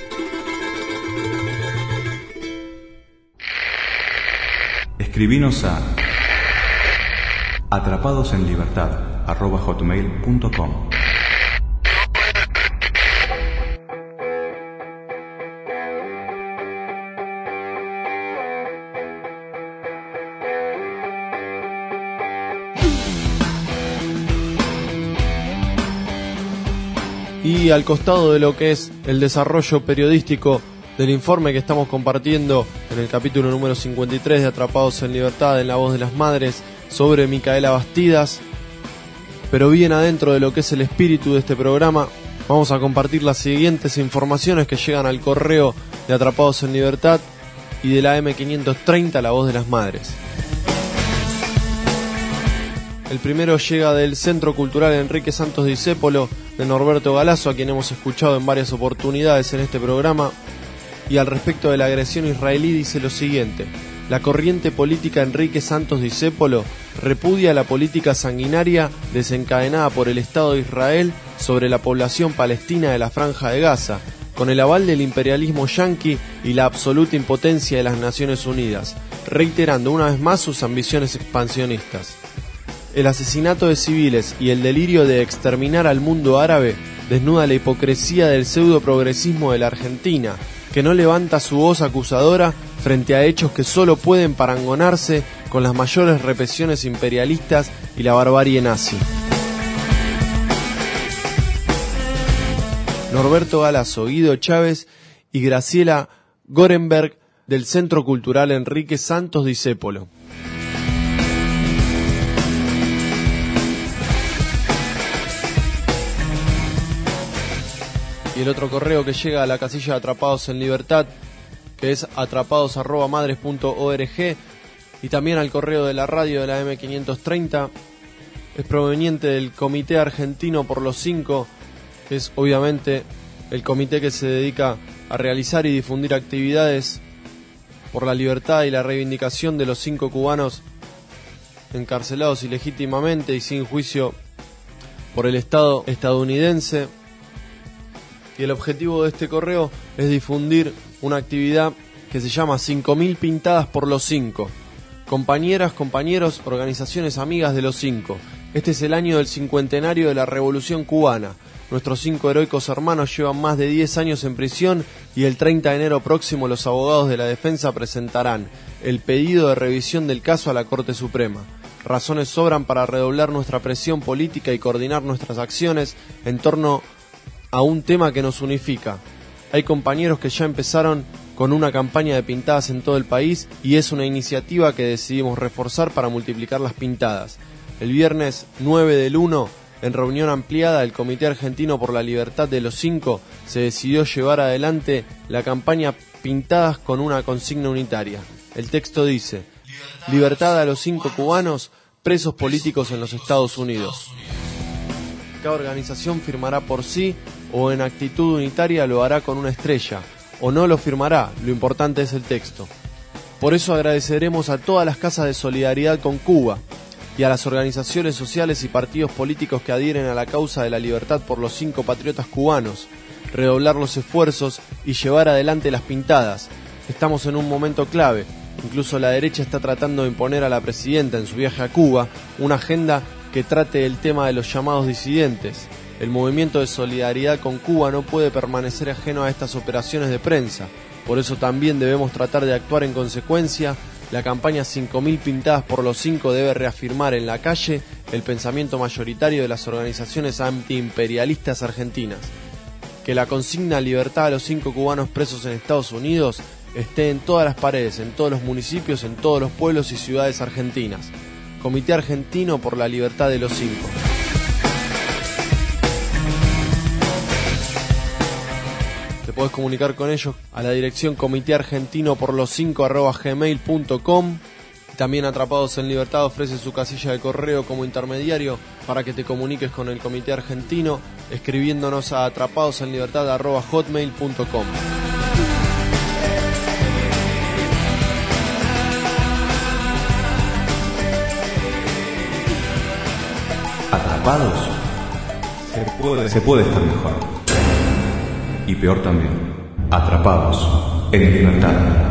Escribinos a atrapadosenlibertad arroba hotmail punto com. Y al costado de lo que es el desarrollo periodístico del informe que estamos compartiendo en el capítulo número cincuenta y tres de Atrapados en Libertad, en la voz de las madres, sobre Micaela Bastidas, pero bien adentro de lo que es el espíritu de este programa, vamos a compartir las siguientes informaciones que llegan al correo de Atrapados en Libertad y de la M quinientos treinta, la voz de las madres. El primero llega del Centro Cultural Enrique Santos Discépolo, de Norberto Galazo, a quien hemos escuchado en varias oportunidades en este programa, y al respecto de la agresión israelí dice lo siguiente: la corriente política Enrique Santos Discépolo repudia la política sanguinaria desencadenada por el Estado de Israel sobre la población palestina de la Franja de Gaza, con el aval del imperialismo yanqui y la absoluta impotencia de las Naciones Unidas, reiterando una vez más sus ambiciones expansionistas. El asesinato de civiles y el delirio de exterminar al mundo árabe desnuda la hipocresía del pseudo-progresismo de la Argentina, que no levanta su voz acusadora frente a hechos que solo pueden parangonarse con las mayores represiones imperialistas y la barbarie nazi. Norberto Galazo, Guido Chávez y Graciela Gorenberg, del Centro Cultural Enrique Santos Discépolo. Y el otro correo que llega a la casilla de Atrapados en Libertad, que es atrapados arroba madres punto org, y también al correo de la radio de la eme quinientos treinta, es proveniente del Comité Argentino por los Cinco, que es obviamente el comité que se dedica a realizar y difundir actividades por la libertad y la reivindicación de los cinco cubanos encarcelados ilegítimamente y sin juicio por el Estado estadounidense. Y el objetivo de este correo es difundir una actividad que se llama cinco mil pintadas por los cinco. Compañeras, compañeros, organizaciones amigas de los cinco. Este es el año del cincuentenario de la Revolución Cubana. Nuestros cinco heroicos hermanos llevan más de diez años en prisión y el treinta de enero próximo los abogados de la defensa presentarán el pedido de revisión del caso a la Corte Suprema. Razones sobran para redoblar nuestra presión política y coordinar nuestras acciones en torno a un tema que nos unifica. Hay compañeros que ya empezaron con una campaña de pintadas en todo el país y es una iniciativa que decidimos reforzar para multiplicar las pintadas. El viernes nueve del uno, en reunión ampliada del Comité Argentino por la Libertad de los Cinco, se decidió llevar adelante la campaña Pintadas con una consigna unitaria. El texto dice: libertad a los cinco cubanos presos políticos en los Estados Unidos. Cada organización firmará por sí o en actitud unitaria lo hará con una estrella, o no lo firmará, lo importante es el texto. Por eso agradeceremos a todas las casas de solidaridad con Cuba y a las organizaciones sociales y partidos políticos que adhieren a la causa de la libertad por los cinco patriotas cubanos, redoblar los esfuerzos y llevar adelante las pintadas. Estamos en un momento clave, incluso la derecha está tratando de imponer a la presidenta en su viaje a Cuba una agenda que trate el tema de los llamados disidentes. El movimiento de solidaridad con Cuba no puede permanecer ajeno a estas operaciones de prensa, por eso también debemos tratar de actuar en consecuencia. La campaña cinco mil pintadas por los cinco debe reafirmar en la calle el pensamiento mayoritario de las organizaciones antiimperialistas argentinas. Que la consigna libertad a los cinco cubanos presos en Estados Unidos esté en todas las paredes, en todos los municipios, en todos los pueblos y ciudades argentinas. Comité Argentino por la Libertad de los Cinco. Podés comunicar con ellos a la dirección comité argentino por los cinco arroba gmail punto com. También Atrapados en Libertad ofrece su casilla de correo como intermediario para que te comuniques con el Comité Argentino escribiéndonos a atrapadosenlibertad arroba hotmail punto com. Atrapados se puede, se puede estar mejor. Y peor también, atrapados en libertad.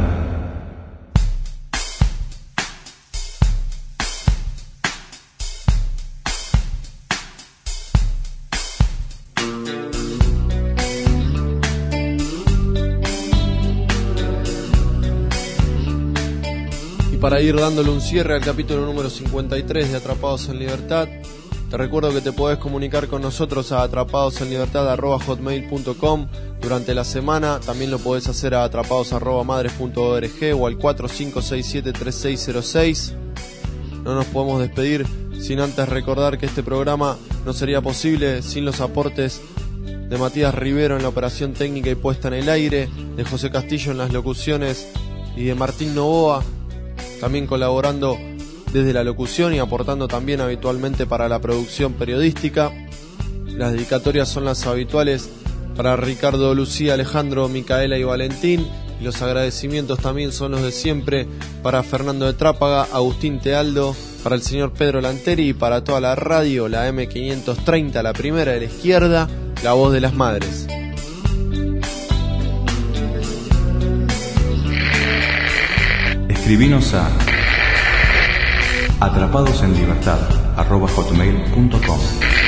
Y para ir dándole un cierre al capítulo número cincuenta y tres de Atrapados en Libertad, te recuerdo que te podés comunicar con nosotros a atrapadosenlibertad arroba hotmail punto com durante la semana. También lo podés hacer a atrapados arroba madres punto org o al cuatro cinco seis siete tres seis cero seis. No nos podemos despedir sin antes recordar que este programa no sería posible sin los aportes de Matías Rivero en la operación técnica y puesta en el aire, de José Castillo en las locuciones y de Martín Novoa, también colaborando desde la locución y aportando también habitualmente para la producción periodística. Las dedicatorias son las habituales para Ricardo, Lucía, Alejandro, Micaela y Valentín, y los agradecimientos también son los de siempre para Fernando de Trápaga, Agustín Tealdo, para el señor Pedro Lanteri y para toda la radio, la eme quinientos treinta, la primera de la izquierda, la voz de las madres. Escribinos a atrapadosenlibertad arroba hotmail punto com.